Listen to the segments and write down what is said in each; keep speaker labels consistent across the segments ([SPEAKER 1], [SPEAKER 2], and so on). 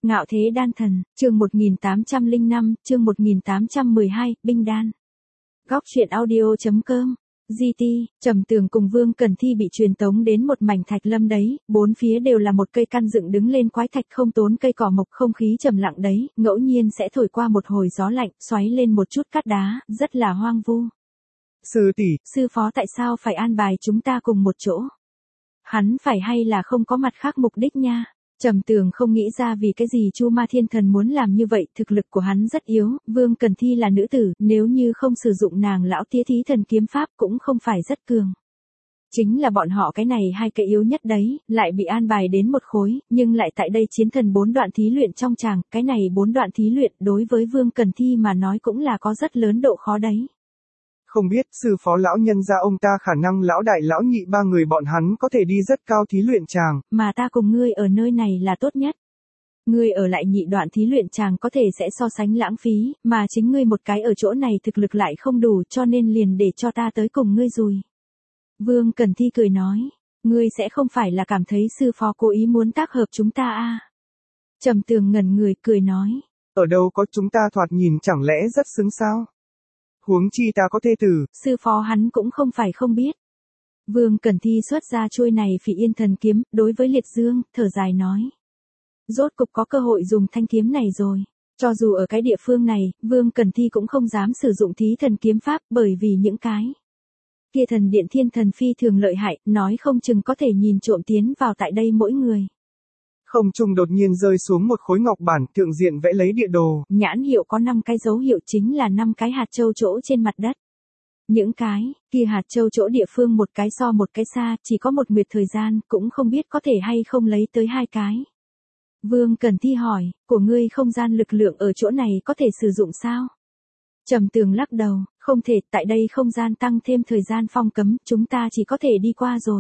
[SPEAKER 1] Ngạo thế đan thần, chương 1805, chương 1812, binh đan. Góc truyện audio.com. GT, Trầm Tường cùng Vương Cần Thi bị truyền tống đến một mảnh thạch lâm đấy, bốn phía đều là một cây căn dựng đứng lên quái thạch không tốn cây cỏ mộc, không khí trầm lặng đấy, ngẫu nhiên sẽ thổi qua một hồi gió lạnh, xoáy lên một chút cát đá, rất là hoang vu.
[SPEAKER 2] Sư tỷ,
[SPEAKER 1] Sư phó tại sao phải an bài chúng ta cùng một chỗ? Hắn phải hay là không có mặt khác mục đích nha? Trầm Tường không nghĩ ra vì cái gì Chu Ma Thiên Thần muốn làm như vậy, thực lực của hắn rất yếu, Vương Cần Thi là nữ tử, nếu như không sử dụng nàng lão tía thí thần kiếm pháp cũng không phải rất cường. Chính là bọn họ cái này hai cái yếu nhất đấy, lại bị an bài đến một khối, nhưng lại tại đây chiến thần 4 đoạn thí luyện trong tràng, cái này 4 đoạn thí luyện đối với Vương Cần Thi mà nói cũng là có rất lớn độ khó đấy.
[SPEAKER 2] không biết sư phó lão nhân gia ông ta khả năng lão đại lão nhị ba người bọn hắn có thể đi rất cao thí luyện tràng.
[SPEAKER 1] Mà ta cùng ngươi ở nơi này là tốt nhất. Ngươi ở lại nhị đoạn thí luyện tràng có thể sẽ so sánh lãng phí, mà chính ngươi một cái ở chỗ này thực lực lại không đủ cho nên liền để cho ta tới cùng ngươi rồi. Vương Cần Thi cười nói, ngươi sẽ không phải là cảm thấy sư phó cố ý muốn tác hợp chúng ta à? Trầm Tường ngẩn người cười nói.
[SPEAKER 2] Ở đâu có, chúng ta thoạt nhìn chẳng lẽ rất xứng sao? Huống chi ta có thê tử.
[SPEAKER 1] Sư phó hắn cũng không phải không biết. Vương Cần Thi xuất ra chuôi này Phỉ Yên Thần kiếm, đối với Liệt Dương, thở dài nói. Rốt cục có cơ hội dùng thanh kiếm này rồi. Cho dù ở cái địa phương này, Vương Cần Thi cũng không dám sử dụng thí thần kiếm pháp bởi vì những cái kia thần điện thiên thần phi thường lợi hại, nói không chừng có thể nhìn trộm tiến vào tại đây mỗi người.
[SPEAKER 2] Không trung đột nhiên rơi xuống một khối ngọc bản, thượng diện vẽ lấy địa đồ.
[SPEAKER 1] Nhãn hiệu có 5 cái dấu hiệu, chính là 5 cái hạt châu chỗ trên mặt đất. Những cái kia hạt châu chỗ địa phương một cái so một cái xa, chỉ có một nguyệt thời gian, cũng không biết có thể hay không lấy tới 2 cái. Vương Cần Thi hỏi, của ngươi không gian lực lượng ở chỗ này có thể sử dụng sao? Trầm Tường lắc đầu, không thể, tại đây không gian tăng thêm thời gian phong cấm, chúng ta chỉ có thể đi qua rồi.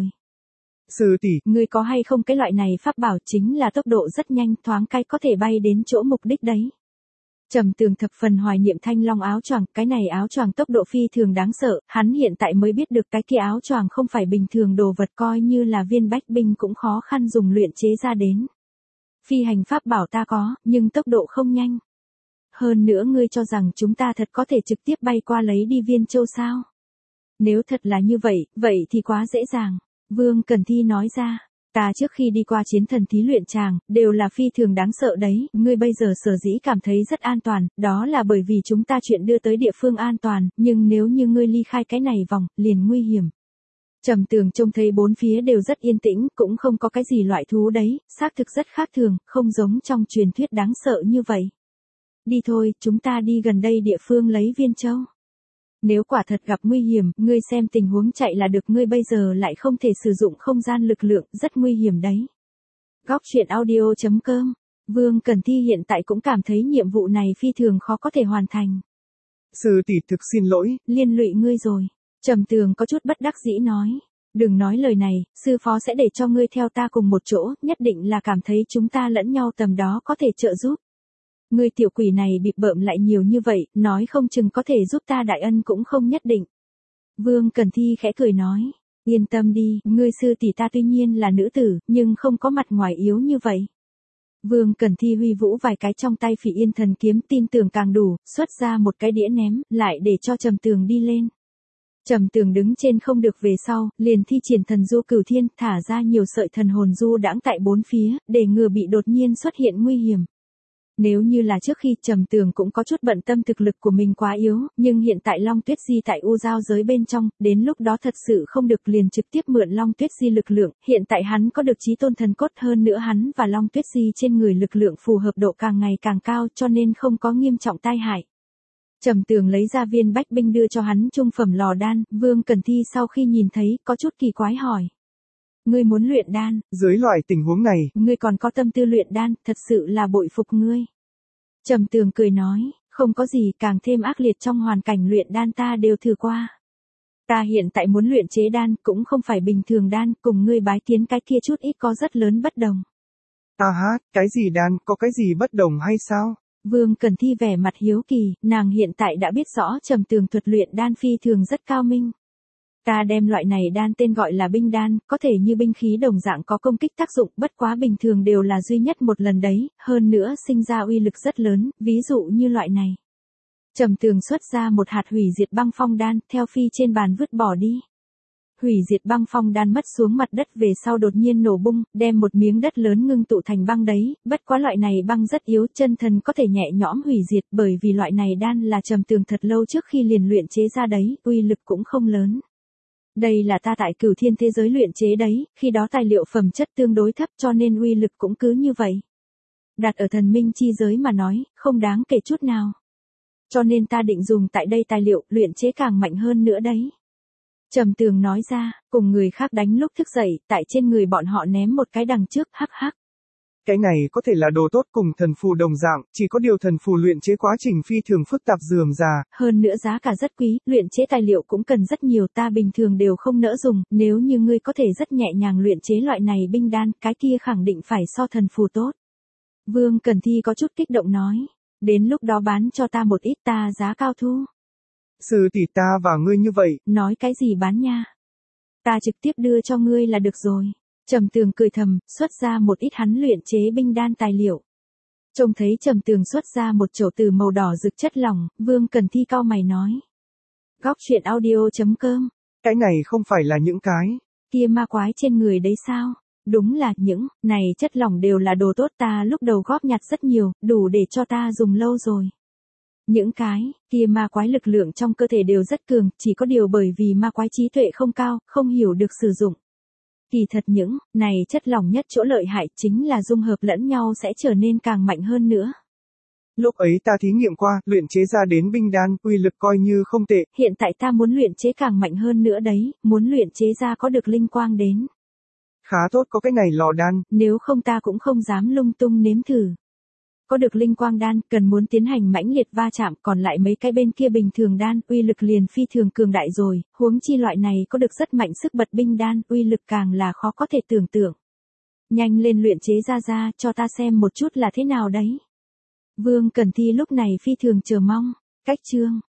[SPEAKER 2] Sư tỷ,
[SPEAKER 1] Ngươi có hay không cái loại này pháp bảo chính là tốc độ rất nhanh, thoáng cái có thể bay đến chỗ mục đích đấy. Trầm Tường thập phần hoài niệm thanh long áo choàng, cái này áo choàng tốc độ phi thường đáng sợ, hắn hiện tại mới biết được cái kia áo choàng không phải bình thường đồ vật, coi như là viên bách binh cũng khó khăn dùng luyện chế ra đến. Phi hành pháp bảo ta có, nhưng tốc độ không nhanh. Hơn nữa ngươi cho rằng chúng ta thật có thể trực tiếp bay qua lấy đi Viên Châu sao? Nếu thật là như vậy, vậy thì quá dễ dàng. Vương Cần Thi nói ra, ta trước khi đi qua chiến thần thí luyện tràng, đều là phi thường đáng sợ đấy, ngươi bây giờ sở dĩ cảm thấy rất an toàn, đó là bởi vì chúng ta chuyện đưa tới địa phương an toàn, nhưng nếu như ngươi ly khai cái này vòng, liền nguy hiểm. Trầm Tường trông thấy bốn phía đều rất yên tĩnh, cũng không có cái gì loại thú đấy, xác thực rất khác thường, không giống trong truyền thuyết đáng sợ như vậy. Đi thôi, chúng ta đi gần đây địa phương lấy Viên Châu. Nếu quả thật gặp nguy hiểm, ngươi xem tình huống chạy là được, ngươi bây giờ lại không thể sử dụng không gian lực lượng, rất nguy hiểm đấy. Góc truyện audio.com. Vương Cần Thi hiện tại cũng cảm thấy nhiệm vụ này phi thường khó có thể hoàn thành.
[SPEAKER 2] Sư tỷ thực xin lỗi.
[SPEAKER 1] Liên lụy ngươi rồi. Trầm Tường có chút bất đắc dĩ nói. Đừng nói lời này, sư phó sẽ để cho ngươi theo ta cùng một chỗ, nhất định là cảm thấy chúng ta lẫn nhau tầm đó có thể trợ giúp. Ngươi tiểu quỷ này bịp bợm lại nhiều như vậy, nói không chừng có thể giúp ta đại ân cũng không nhất định. Vương Cần Thi khẽ cười nói, yên tâm đi, ngươi sư tỷ ta tuy nhiên là nữ tử, nhưng không có mặt ngoài yếu như vậy. Vương Cần Thi huy vũ vài cái trong tay Phỉ Yên Thần kiếm, tin tưởng càng đủ, xuất ra một cái đĩa ném, lại để cho Trầm Tường đi lên. Trầm Tường đứng trên không được về sau, liền thi triển thần du cửu thiên, thả ra nhiều sợi thần hồn du đãng tại bốn phía, để ngừa bị đột nhiên xuất hiện nguy hiểm. Nếu như là trước khi, Trầm Tường cũng có chút bận tâm thực lực của mình quá yếu, nhưng hiện tại Long Tuyết Di tại U Giao giới bên trong, đến lúc đó thật sự không được liền trực tiếp mượn Long Tuyết Di lực lượng, hiện tại hắn có được chí tôn thần cốt, hơn nữa hắn và Long Tuyết Di trên người lực lượng phù hợp độ càng ngày càng cao cho nên không có nghiêm trọng tai hại. Trầm Tường lấy ra viên bách binh đưa cho hắn trung phẩm lò đan, Vương Cần Thi sau khi nhìn thấy, có chút kỳ quái hỏi. Ngươi muốn luyện đan?
[SPEAKER 2] Dưới loại tình huống này,
[SPEAKER 1] ngươi còn có tâm tư luyện đan, thật sự là bội phục ngươi. Trầm Tường cười nói, không có gì càng thêm ác liệt trong hoàn cảnh luyện đan ta đều thử qua. Ta hiện tại muốn luyện chế đan, cũng không phải bình thường đan, cùng ngươi bái kiến cái kia chút ít có rất lớn bất đồng.
[SPEAKER 2] Cái gì đan, có cái gì bất đồng hay sao?
[SPEAKER 1] Vương Cần Thi vẻ mặt hiếu kỳ, nàng hiện tại đã biết rõ Trầm Tường thuật luyện đan phi thường rất cao minh. Ta đem loại này đan tên gọi là binh đan, có thể như binh khí đồng dạng có công kích tác dụng, bất quá bình thường đều là duy nhất một lần đấy, hơn nữa sinh ra uy lực rất lớn, ví dụ như loại này. Trầm Tường xuất ra một hạt hủy diệt băng phong đan, theo phi trên bàn vứt bỏ đi. Hủy diệt băng phong đan mất xuống mặt đất về sau đột nhiên nổ bung, đem một miếng đất lớn ngưng tụ thành băng đấy, bất quá loại này băng rất yếu, chân thần có thể nhẹ nhõm hủy diệt, bởi vì loại này đan là Trầm Tường thật lâu trước khi liền luyện chế ra đấy, uy lực cũng không lớn. Đây là ta tại Cửu Thiên thế giới luyện chế đấy, khi đó tài liệu phẩm chất tương đối thấp cho nên uy lực cũng cứ như vậy. Đặt ở thần minh chi giới mà nói, không đáng kể chút nào. Cho nên ta định dùng tại đây tài liệu, luyện chế càng mạnh hơn nữa đấy. Trầm Tường nói ra, cùng người khác đánh lúc thức dậy, tại trên người bọn họ ném một cái đằng trước, hắc hắc.
[SPEAKER 2] Cái này có thể là đồ tốt cùng thần phù đồng dạng, chỉ có điều thần phù luyện chế quá trình phi thường phức tạp rườm rà.
[SPEAKER 1] Hơn nữa giá cả rất quý, luyện chế tài liệu cũng cần rất nhiều, ta bình thường đều không nỡ dùng, nếu như ngươi có thể rất nhẹ nhàng luyện chế loại này binh đan, cái kia khẳng định phải so thần phù tốt. Vương Cần Thi có chút kích động nói, đến lúc đó bán cho ta một ít, ta giá cao thu.
[SPEAKER 2] Sư tỷ, ta và ngươi như vậy.
[SPEAKER 1] Nói cái gì bán nha? Ta trực tiếp đưa cho ngươi là được rồi. Trầm Tường cười thầm, xuất ra một ít hắn luyện chế binh đan tài liệu. Trông thấy Trầm Tường xuất ra một chậu từ màu đỏ rực chất lỏng, Vương Cần Thi cau mày nói. Góc truyện audio.com.
[SPEAKER 2] Cái này không phải là những cái
[SPEAKER 1] kia ma quái trên người đấy sao? Đúng là những này chất lỏng đều là đồ tốt, ta lúc đầu góp nhặt rất nhiều, đủ để cho ta dùng lâu rồi. Những cái kia ma quái lực lượng trong cơ thể đều rất cường, chỉ có điều bởi vì ma quái trí tuệ không cao, không hiểu được sử dụng. Kỳ thật những này chất lỏng nhất chỗ lợi hại chính là dung hợp lẫn nhau sẽ trở nên càng mạnh hơn nữa.
[SPEAKER 2] Lúc ấy ta thí nghiệm qua, luyện chế ra đến binh đan, uy lực coi như không tệ.
[SPEAKER 1] Hiện tại ta muốn luyện chế càng mạnh hơn nữa đấy, muốn luyện chế ra có được linh quang đến.
[SPEAKER 2] Khá tốt có cái này lò đan.
[SPEAKER 1] Nếu không ta cũng không dám lung tung nếm thử. Có được linh quang đan, cần muốn tiến hành mãnh liệt va chạm, còn lại mấy cái bên kia bình thường đan, uy lực liền phi thường cường đại rồi, huống chi loại này có được rất mạnh sức bật binh đan, uy lực càng là khó có thể tưởng tượng. Nhanh lên luyện chế ra, cho ta xem một chút là thế nào đấy. Vương Cần Thi lúc này phi thường chờ mong. Cách chương